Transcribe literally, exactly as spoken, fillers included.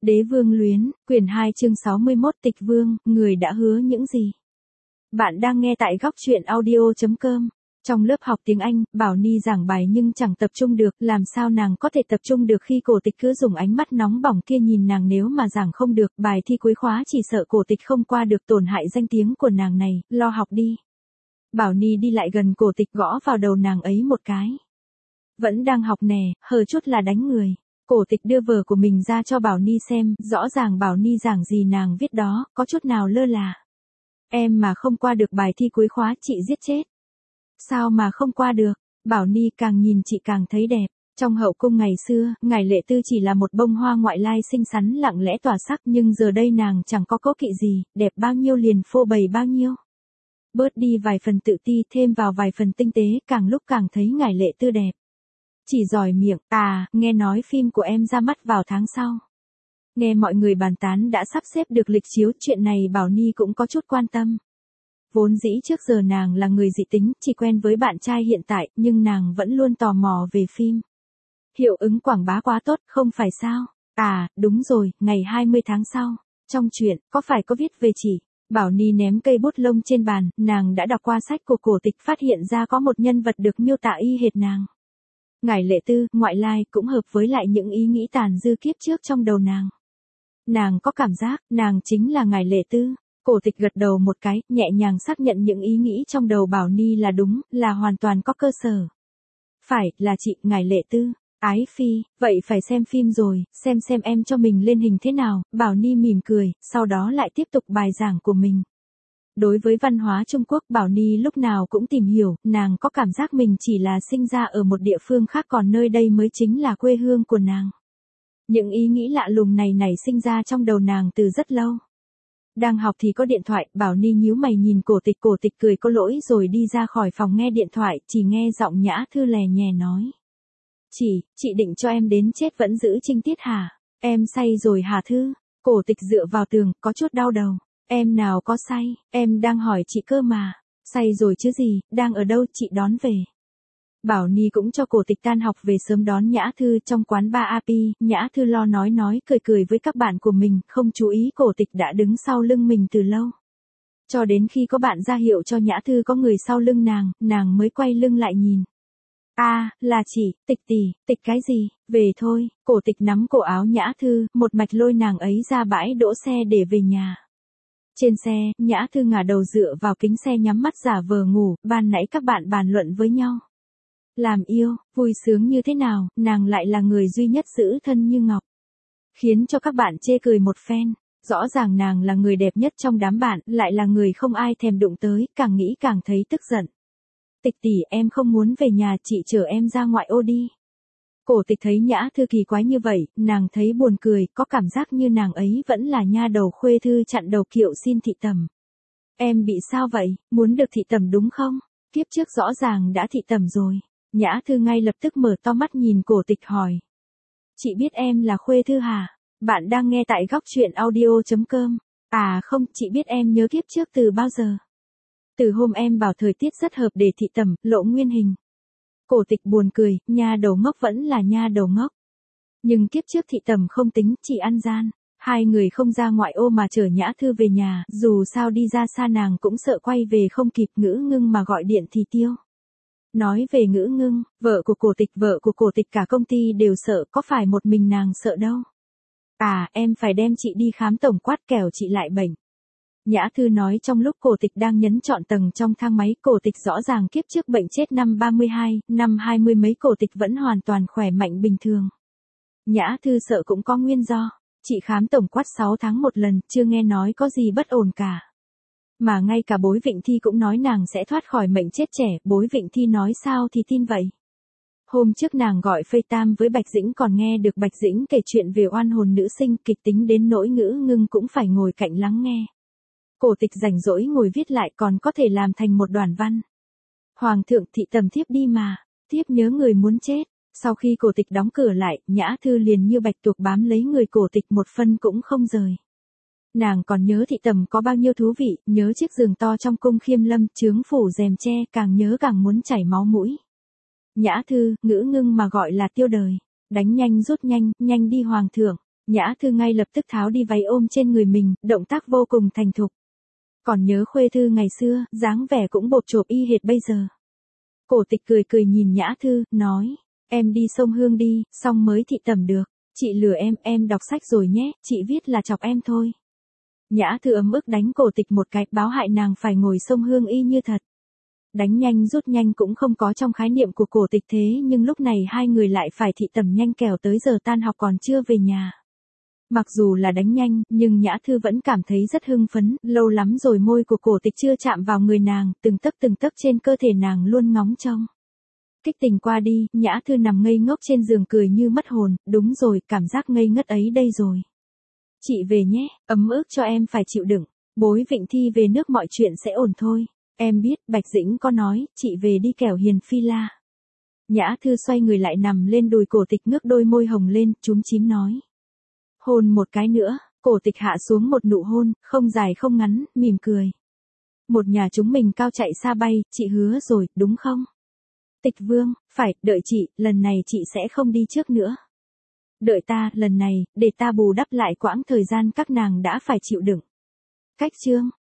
Đế vương luyến, quyển hai chương sáu mươi mốt Tịch vương, người đã hứa những gì? Bạn đang nghe tại góc truyện audio chấm com. Trong lớp học tiếng Anh, Bảo Ni giảng bài nhưng chẳng tập trung được, làm sao nàng có thể tập trung được khi Cổ Tịch cứ dùng ánh mắt nóng bỏng kia nhìn nàng, nếu mà giảng không được, bài thi cuối khóa chỉ sợ Cổ Tịch không qua được, tổn hại danh tiếng của nàng này, lo học đi. Bảo Ni đi lại gần Cổ Tịch gõ vào đầu nàng ấy một cái. Vẫn đang học nè, hờ chút là đánh người. Cổ Tịch đưa vở của mình ra cho Bảo Ni xem, rõ ràng Bảo Ni giảng gì nàng viết đó, có chút nào lơ là. Em mà không qua được bài thi cuối khóa chị giết chết. Sao mà không qua được? Bảo Ni càng nhìn chị càng thấy đẹp. Trong hậu cung ngày xưa, ngài Lệ Tư chỉ là một bông hoa ngoại lai xinh xắn lặng lẽ tỏa sắc, nhưng giờ đây nàng chẳng có cố kỵ gì, đẹp bao nhiêu liền phô bày bao nhiêu. Bớt đi vài phần tự ti, thêm vào vài phần tinh tế, càng lúc càng thấy ngài Lệ Tư đẹp. Chỉ giỏi miệng, à, nghe nói phim của em ra mắt vào tháng sau. Nghe mọi người bàn tán đã sắp xếp được lịch chiếu, chuyện này Bảo Ni cũng có chút quan tâm. Vốn dĩ trước giờ nàng là người dị tính, chỉ quen với bạn trai hiện tại, nhưng nàng vẫn luôn tò mò về phim. Hiệu ứng quảng bá quá tốt, không phải sao? À, đúng rồi, ngày hai mươi tháng sau. Trong truyện, có phải có viết về chị? Bảo Ni ném cây bút lông trên bàn, nàng đã đọc qua sách của Cổ Tịch, phát hiện ra có một nhân vật được miêu tả y hệt nàng. Ngải Lệ Tư, ngoại lai, cũng hợp với lại những ý nghĩ tàn dư kiếp trước trong đầu nàng. Nàng có cảm giác, nàng chính là Ngải Lệ Tư. Cổ Tịch gật đầu một cái, nhẹ nhàng xác nhận những ý nghĩ trong đầu Bảo Ni là đúng, là hoàn toàn có cơ sở. Phải, là chị, Ngải Lệ Tư. Ái phi, vậy phải xem phim rồi, xem xem em cho mình lên hình thế nào. Bảo Ni mỉm cười, sau đó lại tiếp tục bài giảng của mình. Đối với văn hóa Trung Quốc, Bảo Ni lúc nào cũng tìm hiểu, nàng có cảm giác mình chỉ là sinh ra ở một địa phương khác, còn nơi đây mới chính là quê hương của nàng. Những ý nghĩ lạ lùng này nảy sinh ra trong đầu nàng từ rất lâu. Đang học thì có điện thoại, Bảo Ni nhíu mày nhìn Cổ Tịch, Cổ Tịch cười có lỗi rồi đi ra khỏi phòng nghe điện thoại, chỉ nghe giọng Nhã Thư lè nhè nói. Chị, chị định cho em đến chết vẫn giữ trinh tiết hả? Em say rồi hả Thư? Cổ Tịch dựa vào tường, có chút đau đầu. Em nào có say, em đang hỏi chị cơ mà. Say rồi chứ gì, đang ở đâu chị đón về. Bảo Ni cũng cho Cổ Tịch tan học về sớm đón Nhã Thư trong quán bar a pê, Nhã Thư lo nói nói cười cười với các bạn của mình, không chú ý Cổ Tịch đã đứng sau lưng mình từ lâu. Cho đến khi có bạn ra hiệu cho Nhã Thư có người sau lưng nàng, nàng mới quay lưng lại nhìn. A, à, là chị, Tịch tỷ, Tịch cái gì, về thôi. Cổ Tịch nắm cổ áo Nhã Thư, một mạch lôi nàng ấy ra bãi đỗ xe để về nhà. Trên xe, Nhã Thư ngả đầu dựa vào kính xe nhắm mắt giả vờ ngủ, ban nãy các bạn bàn luận với nhau. Làm yêu, vui sướng như thế nào, nàng lại là người duy nhất giữ thân như ngọc. Khiến cho các bạn chê cười một phen, rõ ràng nàng là người đẹp nhất trong đám bạn, lại là người không ai thèm đụng tới, càng nghĩ càng thấy tức giận. Tịch tỷ, em không muốn về nhà, chị chở em ra ngoại ô đi. Cổ Tịch thấy Nhã Thư kỳ quái như vậy, nàng thấy buồn cười, có cảm giác như nàng ấy vẫn là nha đầu khuê thư chặn đầu kiệu xin thị tẩm. Em bị sao vậy, muốn được thị tẩm đúng không? Kiếp trước rõ ràng đã thị tẩm rồi. Nhã Thư ngay lập tức mở to mắt nhìn Cổ Tịch hỏi. Chị biết em là khuê thư hả? Bạn đang nghe tại góc truyện audio chấm com. À không, chị biết em nhớ kiếp trước từ bao giờ? Từ hôm em bảo thời tiết rất hợp để thị tẩm, lộ nguyên hình. Cổ Tịch buồn cười, nha đầu ngốc vẫn là nha đầu ngốc. Nhưng kiếp trước thị tẩm không tính, chỉ ăn gian. Hai người không ra ngoại ô mà chở Nhã Thư về nhà, dù sao đi ra xa nàng cũng sợ quay về không kịp, Ngữ Ngưng mà gọi điện thì tiêu. Nói về Ngữ Ngưng, vợ của Cổ Tịch, vợ của Cổ Tịch cả công ty đều sợ, có phải một mình nàng sợ đâu. À, em phải đem chị đi khám tổng quát kẻo chị lại bệnh. Nhã Thư nói trong lúc Cổ Tịch đang nhấn chọn tầng trong thang máy. Cổ Tịch rõ ràng kiếp trước bệnh chết năm ba mươi hai, năm hai mươi mấy Cổ Tịch vẫn hoàn toàn khỏe mạnh bình thường. Nhã Thư sợ cũng có nguyên do, chị khám tổng quát sáu tháng một lần, chưa nghe nói có gì bất ổn cả. Mà ngay cả Bối Vịnh Thi cũng nói nàng sẽ thoát khỏi mệnh chết trẻ, Bối Vịnh Thi nói sao thì tin vậy. Hôm trước nàng gọi FaceTime với Bạch Dĩnh còn nghe được Bạch Dĩnh kể chuyện về oan hồn nữ sinh, kịch tính đến nỗi Ngữ Ngưng cũng phải ngồi cạnh lắng nghe. Cổ Tịch rảnh rỗi ngồi viết lại còn có thể làm thành một đoạn văn. Hoàng thượng thị tẩm thiếp đi mà, thiếp nhớ người muốn chết. Sau khi Cổ Tịch đóng cửa lại, Nhã Thư liền như bạch tuộc bám lấy người Cổ Tịch một phân cũng không rời. Nàng còn nhớ thị tẩm có bao nhiêu thú vị, nhớ chiếc giường to trong cung Khiêm Lâm, chướng phủ rèm tre, càng nhớ càng muốn chảy máu mũi. Nhã Thư, Ngữ Ngưng mà gọi là tiêu đời. Đánh nhanh rút nhanh, nhanh đi hoàng thượng. Nhã Thư ngay lập tức tháo đi váy ôm trên người mình, động tác vô cùng thành thục. Còn nhớ Khuê Thư ngày xưa, dáng vẻ cũng bộp chộp y hệt bây giờ. Cổ Tịch cười cười nhìn Nhã Thư, nói, em đi sông Hương đi, xong mới thị tẩm được. Chị lừa em, em đọc sách rồi nhé, chị viết là chọc em thôi. Nhã Thư ấm ức đánh Cổ Tịch một cái, báo hại nàng phải ngồi sông Hương y như thật. Đánh nhanh rút nhanh cũng không có trong khái niệm của Cổ Tịch, thế nhưng lúc này hai người lại phải thị tẩm nhanh kẻo tới giờ tan học còn chưa về nhà. Mặc dù là đánh nhanh, nhưng Nhã Thư vẫn cảm thấy rất hưng phấn, lâu lắm rồi môi của Cổ Tịch chưa chạm vào người nàng, từng tấc từng tấc trên cơ thể nàng luôn ngóng trông. Kích tình qua đi, Nhã Thư nằm ngây ngốc trên giường cười như mất hồn, đúng rồi, cảm giác ngây ngất ấy đây rồi. Chị về nhé, ấm ức cho em phải chịu đựng, bối Vịnh Thi về nước mọi chuyện sẽ ổn thôi. Em biết, Bạch Dĩnh có nói, chị về đi kẻo hiền phi la. Nhã Thư xoay người lại nằm lên đùi Cổ Tịch, ngước đôi môi hồng lên, chúm chím nói. Hôn một cái nữa, Cổ Tịch hạ xuống một nụ hôn, không dài không ngắn, mỉm cười. Một nhà chúng mình cao chạy xa bay, chị hứa rồi, đúng không? Tịch Vương, phải, đợi chị, lần này chị sẽ không đi trước nữa. Đợi ta, lần này, để ta bù đắp lại quãng thời gian các nàng đã phải chịu đựng. Cách chương